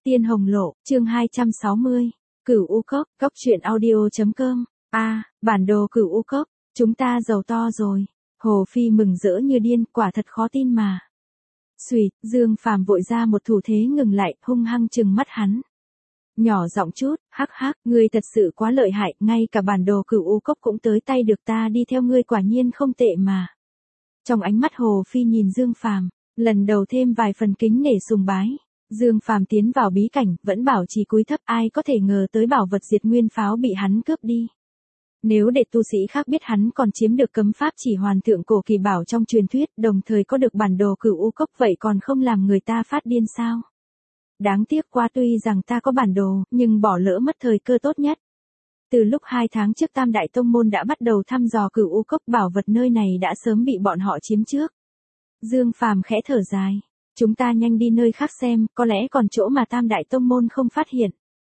Tiên Hồng Lộ, chương 260. Cửu U Cốc, Cốc truyện audio.com. Bản đồ Cửu U Cốc, chúng ta giàu to rồi. Hồ Phi mừng rỡ như điên, quả thật khó tin mà. Xuỵt, Dương Phàm vội ra một thủ thế ngừng lại, hung hăng trừng mắt hắn. Nhỏ giọng chút, hắc hắc, ngươi thật sự quá lợi hại, ngay cả bản đồ Cửu U Cốc cũng tới tay được, ta đi theo ngươi quả nhiên không tệ mà. Trong ánh mắt Hồ Phi nhìn Dương Phàm, lần đầu thêm vài phần kính nể sùng bái. Dương Phàm tiến vào bí cảnh, vẫn bảo trì cúi thấp, ai có thể ngờ tới bảo vật diệt nguyên pháo bị hắn cướp đi. Nếu để tu sĩ khác biết hắn còn chiếm được cấm pháp chỉ hoàn thượng cổ kỳ bảo trong truyền thuyết, đồng thời có được bản đồ Cửu U Cốc, vậy còn không làm người ta phát điên sao? Đáng tiếc quá, tuy rằng ta có bản đồ, nhưng bỏ lỡ mất thời cơ tốt nhất. Từ lúc 2 tháng trước Tam Đại Tông Môn đã bắt đầu thăm dò Cửu U Cốc, bảo vật nơi này đã sớm bị bọn họ chiếm trước. Dương Phàm khẽ thở dài. Chúng ta nhanh đi nơi khác xem, có lẽ còn chỗ mà Tam Đại Tông Môn không phát hiện.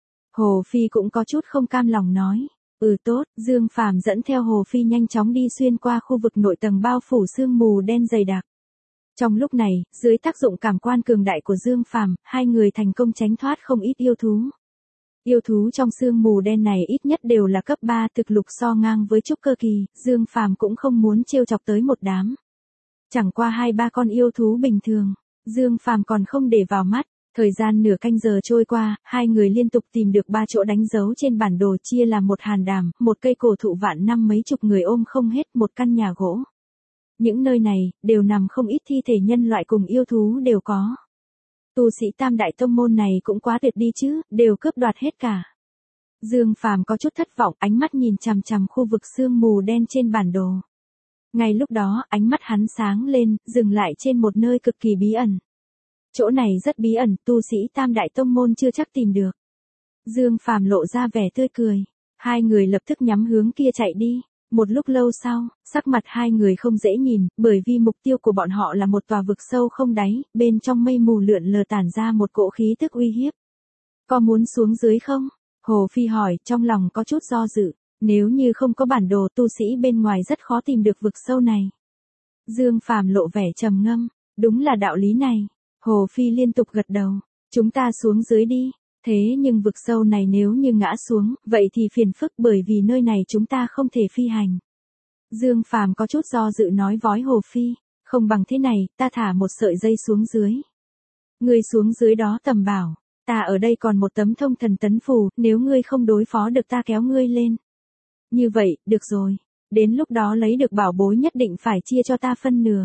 Hồ Phi cũng có chút không cam lòng nói. Tốt, Dương Phàm dẫn theo Hồ Phi nhanh chóng đi xuyên qua khu vực nội tầng bao phủ sương mù đen dày đặc. Trong lúc này, dưới tác dụng cảm quan cường đại của Dương Phàm, hai người thành công tránh thoát không ít yêu thú. Yêu thú trong sương mù đen này ít nhất đều là cấp 3 thực lục, so ngang với trúc cơ kỳ, Dương Phàm cũng không muốn trêu chọc tới một đám. Chẳng qua 2-3 con yêu thú bình thường, Dương Phàm còn không để vào mắt. Thời gian nửa canh giờ trôi qua, hai người liên tục tìm được 3 chỗ đánh dấu trên bản đồ, chia là một hàn đàm, một cây cổ thụ vạn năm mấy chục người ôm không hết, một căn nhà gỗ. Những nơi này, đều nằm không ít thi thể nhân loại cùng yêu thú đều có. Tu sĩ Tam Đại Tông Môn này cũng quá tuyệt đi chứ, đều cướp đoạt hết cả. Dương Phàm có chút thất vọng, ánh mắt nhìn chằm chằm khu vực sương mù đen trên bản đồ. Ngay lúc đó, ánh mắt hắn sáng lên, dừng lại trên một nơi cực kỳ bí ẩn. Chỗ này rất bí ẩn, tu sĩ Tam Đại Tông Môn chưa chắc tìm được. Dương Phàm lộ ra vẻ tươi cười. Hai người lập tức nhắm hướng kia chạy đi. Một lúc lâu sau, sắc mặt hai người không dễ nhìn, bởi vì mục tiêu của bọn họ là một tòa vực sâu không đáy, bên trong mây mù lượn lờ tản ra một cỗ khí tức uy hiếp. Có muốn xuống dưới không? Hồ Phi hỏi, trong lòng có chút do dự. Nếu như không có bản đồ, tu sĩ bên ngoài rất khó tìm được vực sâu này. Dương Phàm lộ vẻ trầm ngâm. Đúng là đạo lý này. Hồ Phi liên tục gật đầu. Chúng ta xuống dưới đi. Thế nhưng vực sâu này nếu như ngã xuống, vậy thì phiền phức, bởi vì nơi này chúng ta không thể phi hành. Dương Phàm có chút do dự nói với Hồ Phi. Không bằng thế này, ta thả một sợi dây xuống dưới. Ngươi xuống dưới đó tầm bảo. Ta ở đây còn một tấm thông thần tấn phù, nếu ngươi không đối phó được ta kéo ngươi lên. Như vậy, được rồi. Đến lúc đó lấy được bảo bối nhất định phải chia cho ta phân nửa.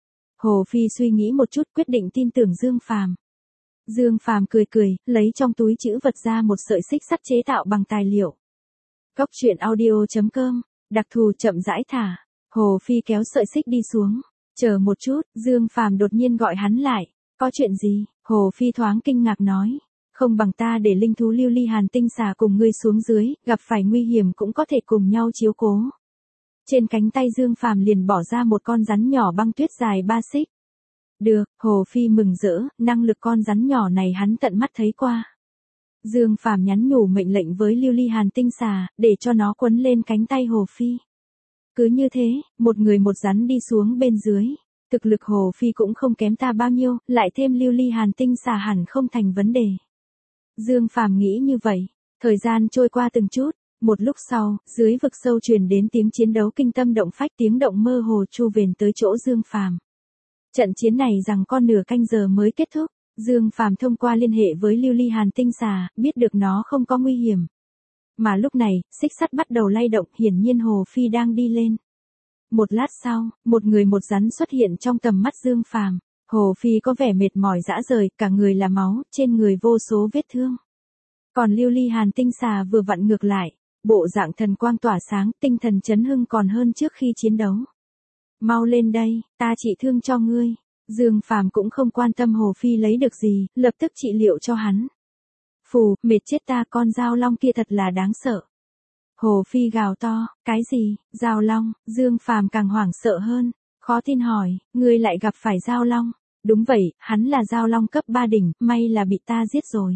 Hồ Phi suy nghĩ một chút, quyết định tin tưởng Dương Phàm. Dương Phàm cười cười, lấy trong túi trữ vật ra một sợi xích sắt chế tạo bằng tài liệu. Cốc truyện audio.com, đặc thù chậm rãi thả. Hồ Phi kéo sợi xích đi xuống. Chờ một chút, Dương Phàm đột nhiên gọi hắn lại. Có chuyện gì? Hồ Phi thoáng kinh ngạc nói. Không bằng ta để linh thú Lưu Ly Hàn Tinh Xà cùng ngươi xuống dưới, gặp phải nguy hiểm cũng có thể cùng nhau chiếu cố. Trên cánh tay Dương Phàm liền bỏ ra một con rắn nhỏ băng tuyết dài 3 xích. Được, Hồ Phi mừng rỡ, năng lực con rắn nhỏ này hắn tận mắt thấy qua. Dương Phàm nhắn nhủ mệnh lệnh với Lưu Ly Hàn Tinh Xà, để cho nó quấn lên cánh tay Hồ Phi. Cứ như thế, một người một rắn đi xuống bên dưới. Thực lực Hồ Phi cũng không kém ta bao nhiêu, lại thêm Lưu Ly Hàn Tinh Xà hẳn không thành vấn đề. Dương Phàm nghĩ như vậy. Thời gian trôi qua từng chút. Một lúc sau, dưới vực sâu truyền đến tiếng chiến đấu kinh tâm động phách, tiếng động mơ hồ chu vền tới chỗ Dương Phàm. Trận chiến này rằng con nửa canh giờ mới kết thúc. Dương Phàm thông qua liên hệ với Lưu Ly Hàn Tinh Xà, biết được nó không có nguy hiểm. Mà lúc này, xích sắt bắt đầu lay động, hiển nhiên Hồ Phi đang đi lên. Một lát sau, một người một rắn xuất hiện trong tầm mắt Dương Phàm. Hồ Phi có vẻ mệt mỏi rã rời, cả người là máu, trên người vô số vết thương. Còn Lưu Ly Hàn Tinh Xà vừa vặn ngược lại. Bộ dạng thần quang tỏa sáng, tinh thần chấn hưng còn hơn trước khi chiến đấu. Mau lên đây, ta trị thương cho ngươi. Dương Phàm cũng không quan tâm Hồ Phi lấy được gì, lập tức trị liệu cho hắn. Phù, mệt chết ta, con dao long kia thật là đáng sợ. Hồ Phi gào to, cái gì, dao long? Dương Phàm càng hoảng sợ hơn, khó tin hỏi, ngươi lại gặp phải dao long? Đúng vậy, hắn là dao long cấp 3 đỉnh, may là bị ta giết rồi.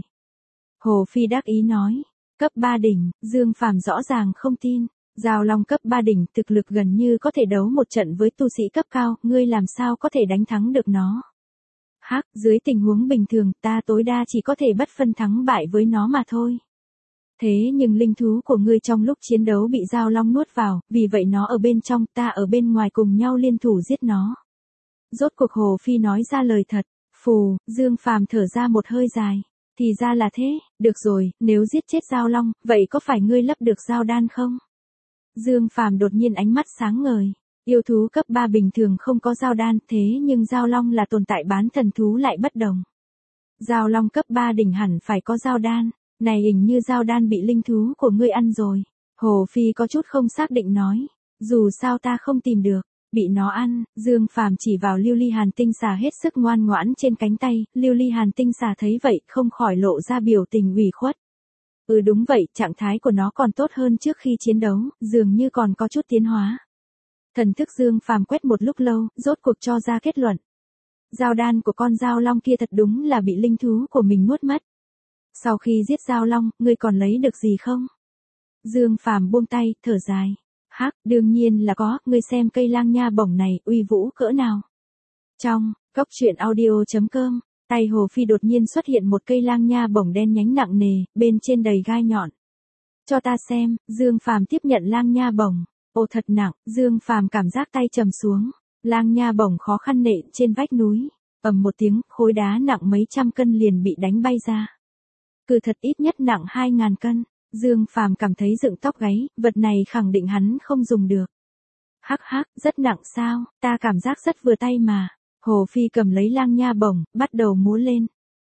Hồ Phi đắc ý nói. Cấp 3 đỉnh, Dương Phàm rõ ràng không tin. Giao long cấp 3 đỉnh, thực lực gần như có thể đấu một trận với tu sĩ cấp cao, ngươi làm sao có thể đánh thắng được nó? Hắc, dưới tình huống bình thường, ta tối đa chỉ có thể bất phân thắng bại với nó mà thôi. Thế nhưng linh thú của ngươi trong lúc chiến đấu bị Giao Long nuốt vào, vì vậy nó ở bên trong, ta ở bên ngoài cùng nhau liên thủ giết nó. Rốt cuộc Hồ Phi nói ra lời thật. Phù, Dương Phàm thở ra một hơi dài. Thì ra là thế, được rồi, nếu giết chết Giao Long, vậy có phải ngươi lấp được Giao Đan không? Dương Phàm đột nhiên ánh mắt sáng ngời. Yêu thú cấp 3 bình thường không có Giao Đan, thế nhưng Giao Long là tồn tại bán thần thú lại bất đồng. Giao Long cấp 3 đỉnh hẳn phải có Giao Đan, này hình như Giao Đan bị linh thú của ngươi ăn rồi. Hồ Phi có chút không xác định nói, dù sao ta không tìm được. Bị nó ăn, Dương Phàm chỉ vào Lưu Ly Hàn Tinh Xà hết sức ngoan ngoãn trên cánh tay, Lưu Ly Hàn Tinh Xà thấy vậy không khỏi lộ ra biểu tình ủy khuất. Đúng vậy, trạng thái của nó còn tốt hơn trước khi chiến đấu, dường như còn có chút tiến hóa. Thần thức Dương Phàm quét một lúc lâu, rốt cuộc cho ra kết luận. Giao đan của con Giao Long kia thật đúng là bị linh thú của mình nuốt mất. Sau khi giết Giao Long, ngươi còn lấy được gì không? Dương Phàm buông tay, thở dài. Hắc, đương nhiên là có, ngươi xem cây lang nha bổng này, uy vũ cỡ nào. Trong, góc truyện audio.com, tay Hồ Phi đột nhiên xuất hiện một cây lang nha bổng đen nhánh nặng nề, bên trên đầy gai nhọn. Cho ta xem, Dương Phàm tiếp nhận lang nha bổng. Ồ thật nặng, Dương Phàm cảm giác tay trầm xuống. Lang nha bổng khó khăn nện trên vách núi. Ầm một tiếng, khối đá nặng mấy trăm cân liền bị đánh bay ra. Cứ thật ít nhất nặng 2.000 cân. Dương Phàm cảm thấy dựng tóc gáy, vật này khẳng định hắn không dùng được. Hắc hắc, rất nặng sao, ta cảm giác rất vừa tay mà. Hồ Phi cầm lấy lang nha bổng, bắt đầu múa lên.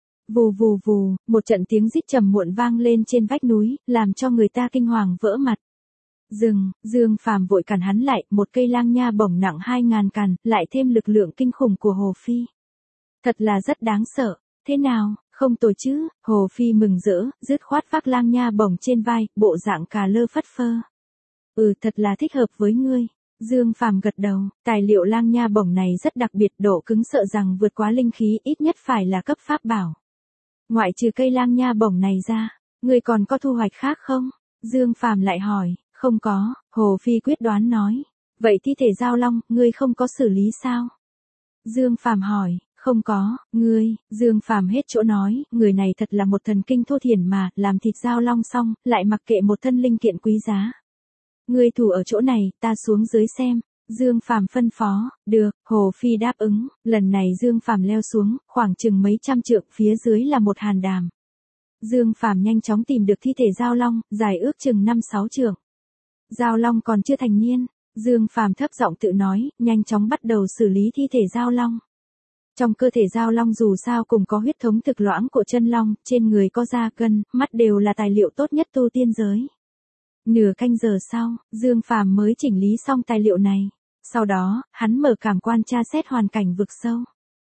Vù vù vù, một trận tiếng rít trầm muộn vang lên trên vách núi, làm cho người ta kinh hoàng vỡ mặt. Dừng, Dương Phàm vội cản hắn lại, một cây lang nha bổng nặng 2.000 cân, lại thêm lực lượng kinh khủng của Hồ Phi. Thật là rất đáng sợ, thế nào? Không tồi chứ, Hồ Phi mừng rỡ, dứt khoát vác lang nha bổng trên vai, bộ dạng cà lơ phất phơ. Thật là thích hợp với ngươi. Dương Phàm gật đầu, tài liệu lang nha bổng này rất đặc biệt, độ cứng sợ rằng vượt quá linh khí, ít nhất phải là cấp pháp bảo. Ngoại trừ cây lang nha bổng này ra, ngươi còn có thu hoạch khác không? Dương Phàm lại hỏi, không có, Hồ Phi quyết đoán nói. Vậy thi thể Giao Long, ngươi không có xử lý sao? Dương Phàm hỏi. Không có, ngươi, Dương Phàm hết chỗ nói, người này thật là một thần kinh thô thiển mà, làm thịt Giao Long xong, lại mặc kệ một thân linh kiện quý giá. Ngươi thủ ở chỗ này, ta xuống dưới xem. Dương Phàm phân phó, được, Hồ Phi đáp ứng, lần này Dương Phàm leo xuống, khoảng chừng mấy trăm trượng, phía dưới là một hàn đàm. Dương Phàm nhanh chóng tìm được thi thể Giao Long, dài ước chừng 5-6 trượng. Giao Long còn chưa thành niên, Dương Phàm thấp giọng tự nói, nhanh chóng bắt đầu xử lý thi thể Giao Long. Trong cơ thể Giao Long dù sao cũng có huyết thống thực loãng của chân long, trên người có da gân, mắt đều là tài liệu tốt nhất tu tiên giới. Nửa canh giờ sau, Dương Phàm mới chỉnh lý xong tài liệu này. Sau đó, hắn mở cảm quan tra xét hoàn cảnh vực sâu.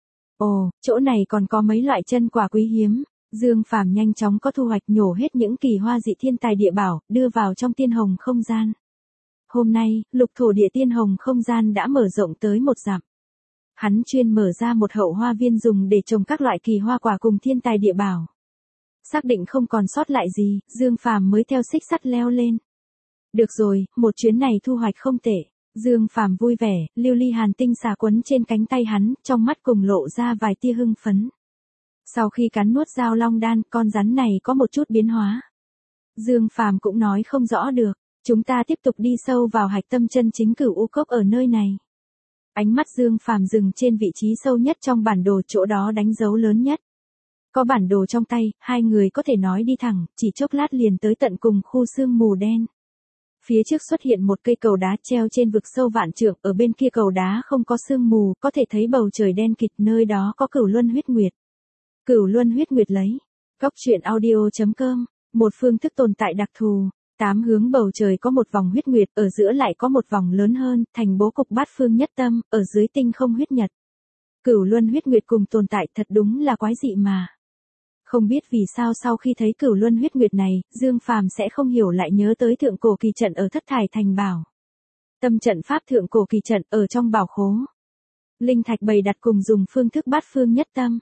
Ồ, chỗ này còn có mấy loại chân quả quý hiếm. Dương Phàm nhanh chóng có thu hoạch, nhổ hết những kỳ hoa dị thiên tài địa bảo, đưa vào trong tiên hồng không gian. Hôm nay, lục thổ địa tiên hồng không gian đã mở rộng tới 1 dặm. Hắn chuyên mở ra một hậu hoa viên dùng để trồng các loại kỳ hoa quả cùng thiên tài địa bảo. Xác định không còn sót lại gì, Dương Phàm mới theo xích sắt leo lên. Được rồi, một chuyến này thu hoạch không tệ. Dương Phàm vui vẻ, Lưu Ly Hàn Tinh Xà quấn trên cánh tay hắn, trong mắt cùng lộ ra vài tia hưng phấn. Sau khi cắn nuốt Giao Long đan, con rắn này có một chút biến hóa. Dương Phàm cũng nói không rõ được, chúng ta tiếp tục đi sâu vào hạch tâm chân chính Cửu U Cốc ở nơi này. Ánh mắt Dương Phàm dừng trên vị trí sâu nhất trong bản đồ, chỗ đó đánh dấu lớn nhất. Có bản đồ trong tay, hai người có thể nói đi thẳng, chỉ chốc lát liền tới tận cùng khu sương mù đen. Phía trước xuất hiện một cây cầu đá treo trên vực sâu vạn trượng, ở bên kia cầu đá không có sương mù, có thể thấy bầu trời đen kịt, nơi đó có Cửu Luân Huyết Nguyệt. Cửu Luân Huyết Nguyệt lấy. Góc truyện audio.com, một phương thức tồn tại đặc thù. 8 hướng bầu trời có một vòng huyết nguyệt, ở giữa lại có một vòng lớn hơn, thành bố cục bát phương nhất tâm, ở dưới tinh không huyết nhật. Cửu Luân Huyết Nguyệt cùng tồn tại, thật đúng là quái dị mà. Không biết vì sao sau khi thấy Cửu Luân Huyết Nguyệt này, Dương Phàm sẽ không hiểu lại nhớ tới thượng cổ kỳ trận ở Thất Thải Thành Bảo. Tâm trận pháp thượng cổ kỳ trận ở trong bảo khố. Linh thạch bày đặt cùng dùng phương thức bát phương nhất tâm.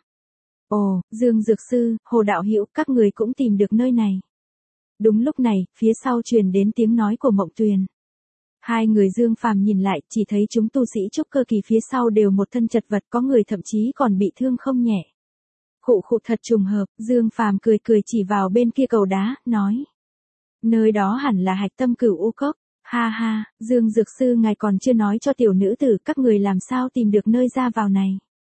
Ồ, Dương Dược Sư, Hồ Đạo Hữu, các người cũng tìm được nơi này. Đúng lúc này, phía sau truyền đến tiếng nói của Mộng Tuyền. Hai người Dương Phàm nhìn lại, chỉ thấy chúng tu sĩ trúc cơ kỳ phía sau đều một thân chật vật, có người thậm chí còn bị thương không nhẹ. Khụ khụ, thật trùng hợp, Dương Phàm cười cười chỉ vào bên kia cầu đá, nói. Nơi đó hẳn là hạch tâm Cửu U Cốc. Ha ha, Dương Dược Sư ngài còn chưa nói cho tiểu nữ tử các người làm sao tìm được nơi ra vào này.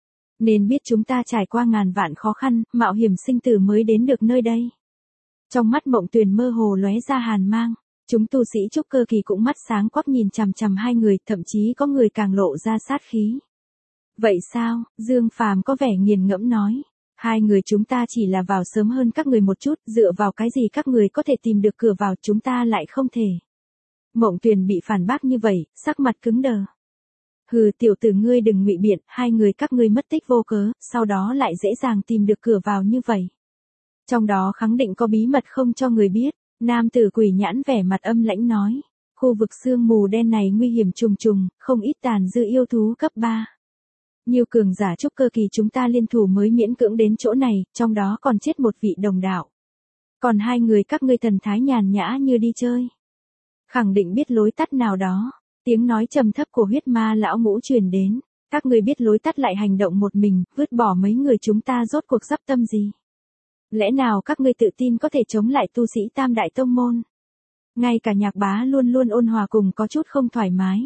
Nên biết chúng ta trải qua ngàn vạn khó khăn, mạo hiểm sinh tử mới đến được nơi đây. Trong mắt Mộng Tuyền mơ hồ lóe ra hàn mang. Chúng tu sĩ trúc cơ kỳ cũng mắt sáng quắc nhìn chằm chằm hai người, thậm chí có người càng lộ ra sát khí. Vậy sao? Dương Phàm có vẻ nghiền ngẫm nói. Hai người chúng ta chỉ là vào sớm hơn các người một chút, dựa vào cái gì các người có thể tìm được cửa vào, chúng ta lại không thể. Mộng Tuyền bị phản bác như vậy, sắc mặt cứng đờ. Hừ, tiểu tử ngươi đừng ngụy biện, hai người các ngươi mất tích vô cớ, sau đó lại dễ dàng tìm được cửa vào như vậy. Trong đó khẳng định có bí mật không cho người biết. Nam tử Quỷ Nhãn vẻ mặt âm lãnh nói. Khu vực sương mù đen này nguy hiểm trùng trùng, không ít tàn dư yêu thú cấp 3. Nhiều cường giả trúc cơ kỳ chúng ta liên thủ mới miễn cưỡng đến chỗ này, trong đó còn chết một vị đồng đạo. Còn hai người các ngươi thần thái nhàn nhã như đi chơi. Khẳng định biết lối tắt nào đó. Tiếng nói trầm thấp của huyết ma lão ngũ truyền đến. Các ngươi biết lối tắt lại hành động một mình, vứt bỏ mấy người chúng ta rốt cuộc sắp tâm gì. Lẽ nào các ngươi tự tin có thể chống lại tu sĩ Tam Đại Tông Môn? Ngay cả Nhạc Bá luôn luôn ôn hòa cùng có chút không thoải mái.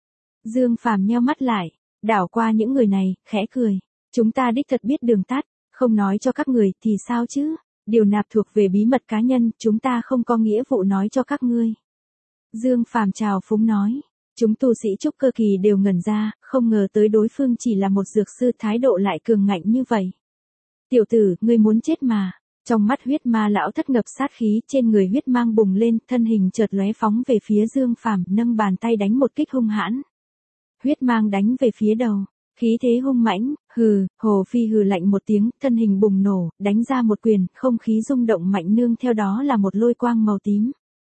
Dương Phàm nheo mắt lại, đảo qua những người này, khẽ cười. Chúng ta đích thật biết đường tắt, không nói cho các người thì sao chứ? Điều nạp thuộc về bí mật cá nhân, chúng ta không có nghĩa vụ nói cho các ngươi. Dương Phàm chào phúng nói. Chúng tu sĩ trúc cơ kỳ đều ngẩn ra, không ngờ tới đối phương chỉ là một dược sư, thái độ lại cường ngạnh như vậy. Tiểu tử, ngươi muốn chết mà. Trong mắt huyết ma lão thất ngập sát khí, trên người huyết mang bùng lên, thân hình chợt lóe phóng về phía Dương Phàm, nâng bàn tay đánh một kích hung hãn. Huyết mang đánh về phía đầu, khí thế hung mãnh, hừ, Hồ Phi hừ lạnh một tiếng, thân hình bùng nổ, đánh ra một quyền, không khí rung động mạnh, nương theo đó là một lôi quang màu tím.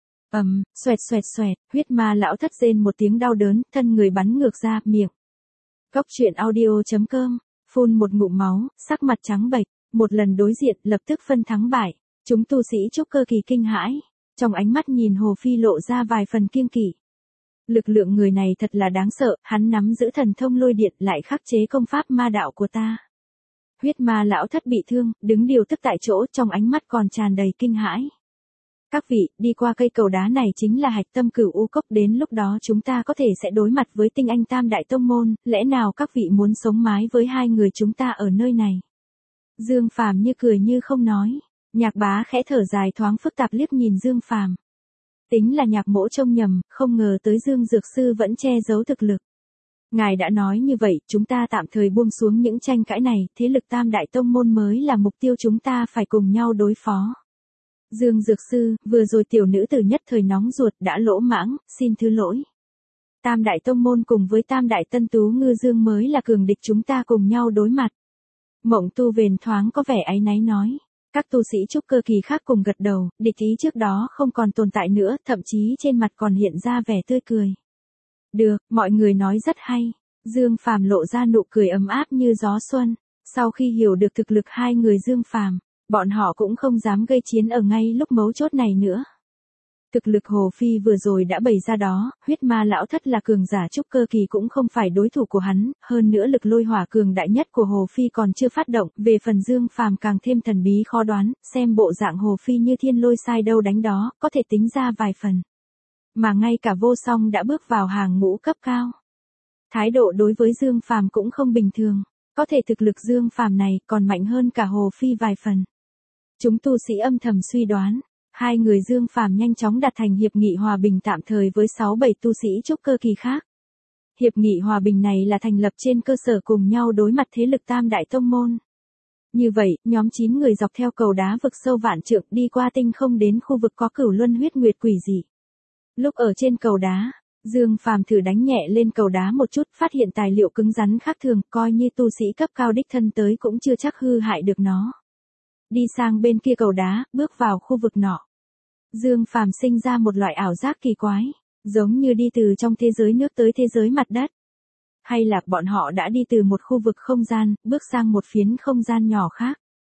Xoẹt xoẹt xoẹt, huyết ma lão thất rên một tiếng đau đớn, thân người bắn ngược ra, miệng. Góc truyện audio.com, phun một ngụm máu, sắc mặt trắng bệch, một lần đối diện, lập tức phân thắng bại. Chúng tu sĩ trúc cơ kỳ kinh hãi, trong ánh mắt nhìn Hồ Phi lộ ra vài phần kiêng kỵ. Lực lượng người này thật là đáng sợ, hắn nắm giữ thần thông lôi điện lại khắc chế công pháp ma đạo của ta. Huyết ma lão thất bị thương, đứng điều tức tại chỗ, trong ánh mắt còn tràn đầy kinh hãi. Các vị, đi qua cây cầu đá này chính là hạch tâm Cửu U Cốc, đến lúc đó chúng ta có thể sẽ đối mặt với tinh anh Tam Đại Tông Môn, lẽ nào các vị muốn sống mái với hai người chúng ta ở nơi này? Dương Phàm như cười như không nói. Nhạc Bá khẽ thở dài thoáng phức tạp liếc nhìn Dương Phàm. Tính là Nhạc Mỗ trông nhầm, không ngờ tới Dương Dược Sư vẫn che giấu thực lực. Ngài đã nói như vậy, chúng ta tạm thời buông xuống những tranh cãi này, thế lực Tam Đại Tông Môn mới là mục tiêu chúng ta phải cùng nhau đối phó. Dương Dược Sư, vừa rồi tiểu nữ tử nhất thời nóng ruột đã lỗ mãng, xin thứ lỗi. Tam Đại Tông Môn cùng với Tam Đại Tân Tú Ngư Dương mới là cường địch, chúng ta cùng nhau đối mặt. Mộng Tu Vền thoáng có vẻ áy náy nói. Các tu sĩ trúc cơ kỳ khác cùng gật đầu, địch ý trước đó không còn tồn tại nữa, thậm chí trên mặt còn hiện ra vẻ tươi cười. Được, mọi người nói rất hay. Dương Phàm lộ ra nụ cười ấm áp như gió xuân. Sau khi hiểu được thực lực hai người Dương Phàm, bọn họ cũng không dám gây chiến ở ngay lúc mấu chốt này nữa. Thực lực Hồ Phi vừa rồi đã bày ra đó, huyết ma lão thất là cường giả trúc cơ kỳ cũng không phải đối thủ của hắn, hơn nữa lực lôi hỏa cường đại nhất của Hồ Phi còn chưa phát động, về phần Dương Phàm càng thêm thần bí khó đoán, xem bộ dạng Hồ Phi như thiên lôi sai đâu đánh đó, có thể tính ra vài phần. Mà ngay cả Vô Song đã bước vào hàng ngũ cấp cao. Thái độ đối với Dương Phàm cũng không bình thường, có thể thực lực Dương Phàm này còn mạnh hơn cả Hồ Phi vài phần. Chúng tu sĩ âm thầm suy đoán. Hai người Dương Phàm nhanh chóng đạt thành hiệp nghị hòa bình tạm thời với 6-7 tu sĩ trúc cơ kỳ khác. Hiệp nghị hòa bình này là thành lập trên cơ sở cùng nhau đối mặt thế lực Tam Đại Tông Môn. Như vậy, nhóm 9 người dọc theo cầu đá vực sâu vạn trượng đi qua tinh không đến khu vực có Cửu Luân huyết nguyệt quỷ dị. Lúc ở trên cầu đá, Dương Phàm thử đánh nhẹ lên cầu đá một chút, phát hiện tài liệu cứng rắn khác thường, coi như tu sĩ cấp cao đích thân tới cũng chưa chắc hư hại được nó. Đi sang bên kia cầu đá, bước vào khu vực nọ. Dương Phàm sinh ra một loại ảo giác kỳ quái, giống như đi từ trong thế giới nước tới thế giới mặt đất. Hay là bọn họ đã đi từ một khu vực không gian, bước sang một phiến không gian nhỏ khác.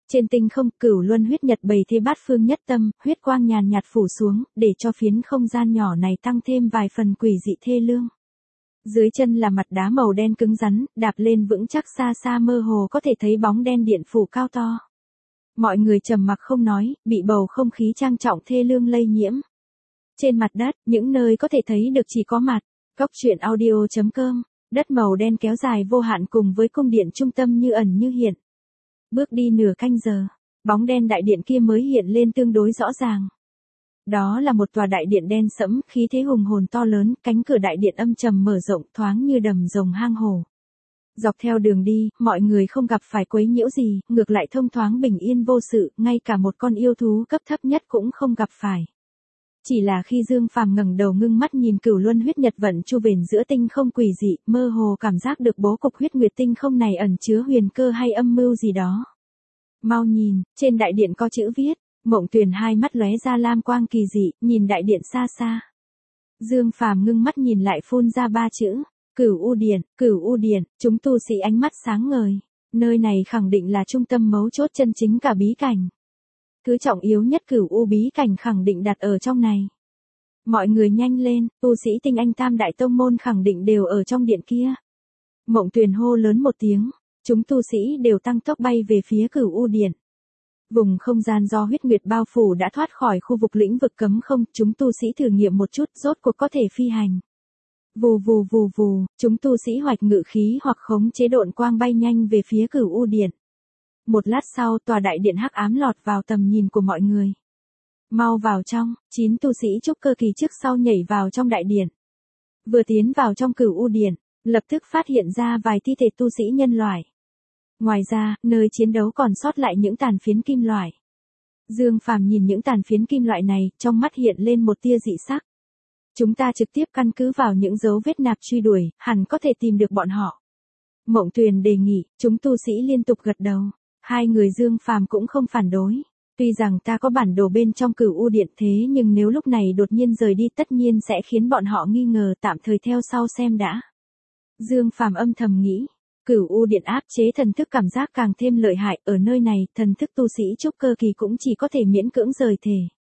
Trên tinh không, Cửu Luân huyết nhật bày thế bát phương nhất tâm, huyết quang nhàn nhạt phủ xuống, để cho phiến không gian nhỏ này tăng thêm vài phần quỷ dị thê lương. Dưới chân là mặt đá màu đen cứng rắn, đạp lên vững chắc, xa xa mơ hồ có thể thấy bóng đen điện phủ cao to. Mọi người trầm mặc không nói, bị bầu không khí trang trọng thê lương lây nhiễm. Trên mặt đất, những nơi có thể thấy được chỉ có mặt. Góc truyện audio.com, đất màu đen kéo dài vô hạn cùng với cung điện trung tâm như ẩn như hiện. Bước đi nửa canh giờ, bóng đen đại điện kia mới hiện lên tương đối rõ ràng. Đó là một tòa đại điện đen sẫm, khí thế hùng hồn to lớn, cánh cửa đại điện âm trầm mở rộng, thoáng như đầm rồng hang hồ. Dọc theo đường đi, mọi người không gặp phải quấy nhiễu gì, ngược lại thông thoáng bình yên vô sự, ngay cả một con yêu thú cấp thấp nhất cũng không gặp phải. Chỉ là khi Dương Phàm ngẩng đầu ngưng mắt nhìn Cửu Luân huyết nhật vận chu vền giữa tinh không quỷ dị, mơ hồ cảm giác được bố cục huyết nguyệt tinh không này ẩn chứa huyền cơ hay âm mưu gì đó. Mau nhìn, trên đại điện có chữ viết. Mộng Tuyền hai mắt lóe ra lam quang kỳ dị, nhìn đại điện xa xa. Dương Phàm ngưng mắt nhìn lại phun ra ba chữ, Cửu U Điện, chúng tu sĩ ánh mắt sáng ngời. Nơi này khẳng định là trung tâm mấu chốt chân chính cả bí cảnh. Thứ trọng yếu nhất Cửu U bí cảnh khẳng định đặt ở trong này. Mọi người nhanh lên, tu sĩ tinh anh tam đại tông môn khẳng định đều ở trong điện kia. Mộng Tuyền hô lớn một tiếng, chúng tu sĩ đều tăng tốc bay về phía Cửu U Điện. Vùng không gian do huyết nguyệt bao phủ đã thoát khỏi khu vực lĩnh vực cấm không, chúng tu sĩ thử nghiệm một chút, rốt cuộc có thể phi hành. Vù vù vù vù, chúng tu sĩ hoạch ngự khí hoặc khống chế độn quang bay nhanh về phía Cửu U Điện. Một lát sau, tòa đại điện hắc ám lọt vào tầm nhìn của mọi người. Mau vào trong, 9 tu sĩ trúc cơ kỳ trước sau nhảy vào trong đại điện. Vừa tiến vào trong Cửu U Điện, lập tức phát hiện ra vài thi thể tu sĩ nhân loại. Ngoài ra, nơi chiến đấu còn sót lại những tàn phiến kim loại. Dương Phàm nhìn những tàn phiến kim loại này, trong mắt hiện lên một tia dị sắc. Chúng ta trực tiếp căn cứ vào những dấu vết nạp truy đuổi, hẳn có thể tìm được bọn họ. Mộng Tuyền đề nghị, chúng tu sĩ liên tục gật đầu. Hai người Dương Phàm cũng không phản đối. Tuy rằng ta có bản đồ bên trong Cửu U Điện thế nhưng nếu lúc này đột nhiên rời đi tất nhiên sẽ khiến bọn họ nghi ngờ, tạm thời theo sau xem đã. Dương Phàm âm thầm nghĩ. Cửu U Điện áp chế thần thức cảm giác càng thêm lợi hại, ở nơi này, thần thức tu sĩ trúc cơ kỳ cũng chỉ có thể miễn cưỡng rời thể.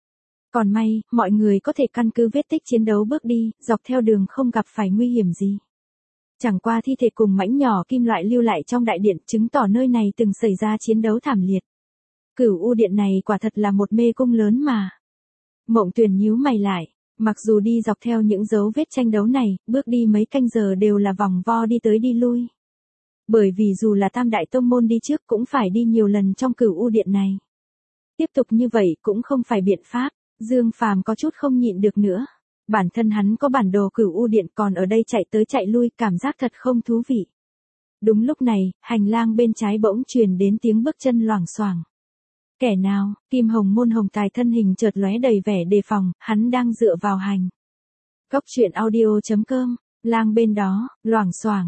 Còn may, mọi người có thể căn cứ vết tích chiến đấu bước đi, dọc theo đường không gặp phải nguy hiểm gì. Chẳng qua thi thể cùng mảnh nhỏ kim loại lưu lại trong đại điện, chứng tỏ nơi này từng xảy ra chiến đấu thảm liệt. Cửu U Điện này quả thật là một mê cung lớn mà. Mộng Tuyền nhíu mày lại, mặc dù đi dọc theo những dấu vết tranh đấu này, bước đi mấy canh giờ đều là vòng vo đi tới đi lui. Bởi vì dù là tam đại tông môn đi trước cũng phải đi nhiều lần trong Cửu U Điện này. Tiếp tục như vậy cũng không phải biện pháp, Dương Phàm có chút không nhịn được nữa. Bản thân hắn có bản đồ Cửu U Điện còn ở đây chạy tới chạy lui, cảm giác thật không thú vị. Đúng lúc này, hành lang bên trái bỗng truyền đến tiếng bước chân loảng xoảng. Kẻ nào? Kim Hồng Môn Hồng Tài thân hình chợt lóe đầy vẻ đề phòng, hắn đang dựa vào hành. Góc truyện audio.com. Lang bên đó, loảng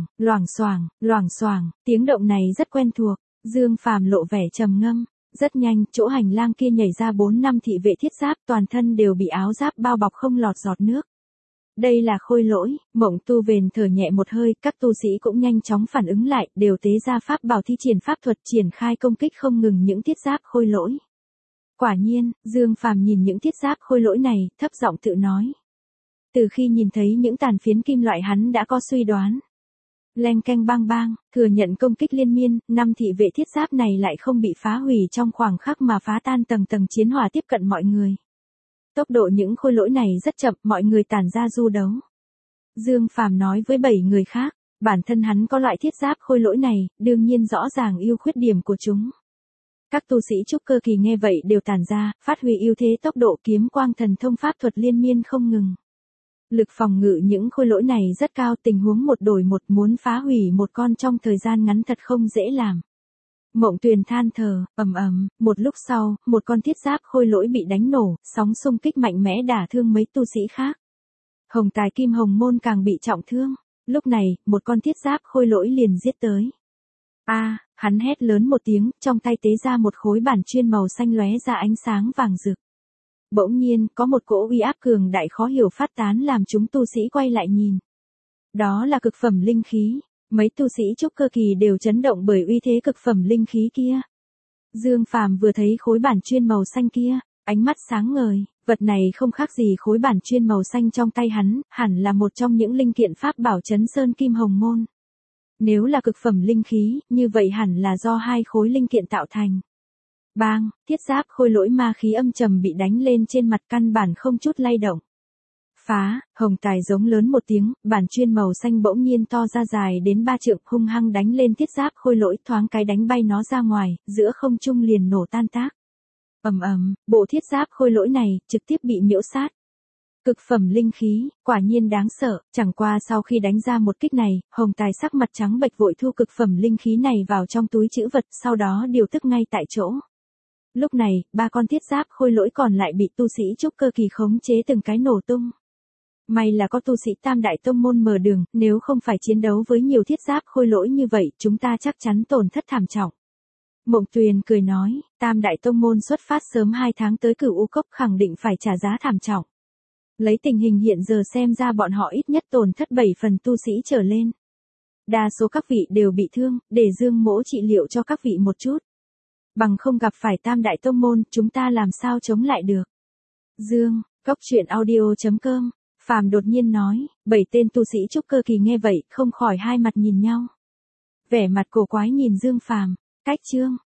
xoảng, tiếng động này rất quen thuộc. Dương Phàm lộ vẻ trầm ngâm. Rất nhanh, chỗ hành lang kia nhảy ra 4-5 thị vệ thiết giáp, toàn thân đều bị áo giáp bao bọc không lọt giọt nước. Đây là khôi lỗi. Mộng Tu Vền thở nhẹ một hơi, các tu sĩ cũng nhanh chóng phản ứng lại, đều tế ra pháp bảo thi triển pháp thuật, triển khai công kích không ngừng những thiết giáp khôi lỗi. Quả nhiên, Dương Phàm nhìn những thiết giáp khôi lỗi này, thấp giọng tự nói. Từ khi nhìn thấy những tàn phiến kim loại hắn đã có suy đoán. Leng keng bang bang, thừa nhận công kích liên miên, 5 thị vệ thiết giáp này lại không bị phá hủy trong khoảng khắc mà phá tan tầng tầng chiến hỏa tiếp cận mọi người. Tốc độ những khôi lỗi này rất chậm, mọi người tản ra du đấu. Dương Phàm nói với 7 người khác, bản thân hắn có loại thiết giáp khôi lỗi này, đương nhiên rõ ràng ưu khuyết điểm của chúng. Các tu sĩ trúc cơ kỳ nghe vậy đều tản ra, phát huy ưu thế tốc độ, kiếm quang thần thông pháp thuật liên miên không ngừng. Lực phòng ngự những khôi lỗi này rất cao, tình huống một đổi một, muốn phá hủy một con trong thời gian ngắn thật không dễ làm. Mộng Tuyền than thở, một lúc sau, một con thiết giáp khôi lỗi bị đánh nổ, sóng xung kích mạnh mẽ đả thương mấy tu sĩ khác. Hồng Tài Kim Hồng Môn càng bị trọng thương. Lúc này, một con thiết giáp khôi lỗi liền giết tới. Hắn hét lớn một tiếng, trong tay tế ra một khối bản chuyên màu xanh lóe ra ánh sáng vàng rực. Bỗng nhiên, có một cỗ uy áp cường đại khó hiểu phát tán làm chúng tu sĩ quay lại nhìn. Đó là cực phẩm linh khí. Mấy tu sĩ trúc cơ kỳ đều chấn động bởi uy thế cực phẩm linh khí kia. Dương Phàm vừa thấy khối bản chuyên màu xanh kia, ánh mắt sáng ngời, vật này không khác gì khối bản chuyên màu xanh trong tay hắn, hẳn là một trong những linh kiện pháp bảo chấn sơn kim hồng môn. Nếu là cực phẩm linh khí, như vậy hẳn là do hai khối linh kiện tạo thành. Bang, thiết giáp khôi lỗi ma khí âm trầm bị đánh lên trên mặt căn bản không chút lay động. Phá, hồng tài giống lớn một tiếng, bản chuyên màu xanh bỗng nhiên to ra dài đến 3 trượng hung hăng đánh lên thiết giáp khôi lỗi thoáng cái đánh bay nó ra ngoài, giữa không trung liền nổ tan tác. Ầm ầm, bộ thiết giáp khôi lỗi này trực tiếp bị miễu sát. Cực phẩm linh khí, quả nhiên đáng sợ, chẳng qua sau khi đánh ra một kích này, hồng tài sắc mặt trắng bệch vội thu cực phẩm linh khí này vào trong túi trữ vật, sau đó điều tức ngay tại chỗ. Lúc này, 3 con thiết giáp khôi lỗi còn lại bị tu sĩ trúc cơ kỳ khống chế từng cái nổ tung. May là có tu sĩ Tam Đại Tông Môn mở đường, nếu không phải chiến đấu với nhiều thiết giáp khôi lỗi như vậy, chúng ta chắc chắn tổn thất thảm trọng. Mộng Tuyền cười nói, Tam Đại Tông Môn xuất phát sớm 2 tháng tới Cửu U Cốc khẳng định phải trả giá thảm trọng. Lấy tình hình hiện giờ xem ra bọn họ ít nhất tổn thất 7 phần tu sĩ trở lên. Đa số các vị đều bị thương, để Dương Mỗ trị liệu cho các vị một chút. Bằng không gặp phải Tam Đại Tông Môn, chúng ta làm sao chống lại được. Dương, Góc.audio.com, Phàm đột nhiên nói, 7 tên tu sĩ trúc cơ kỳ nghe vậy, không khỏi hai mặt nhìn nhau. Vẻ mặt cổ quái nhìn Dương Phàm, cách chương.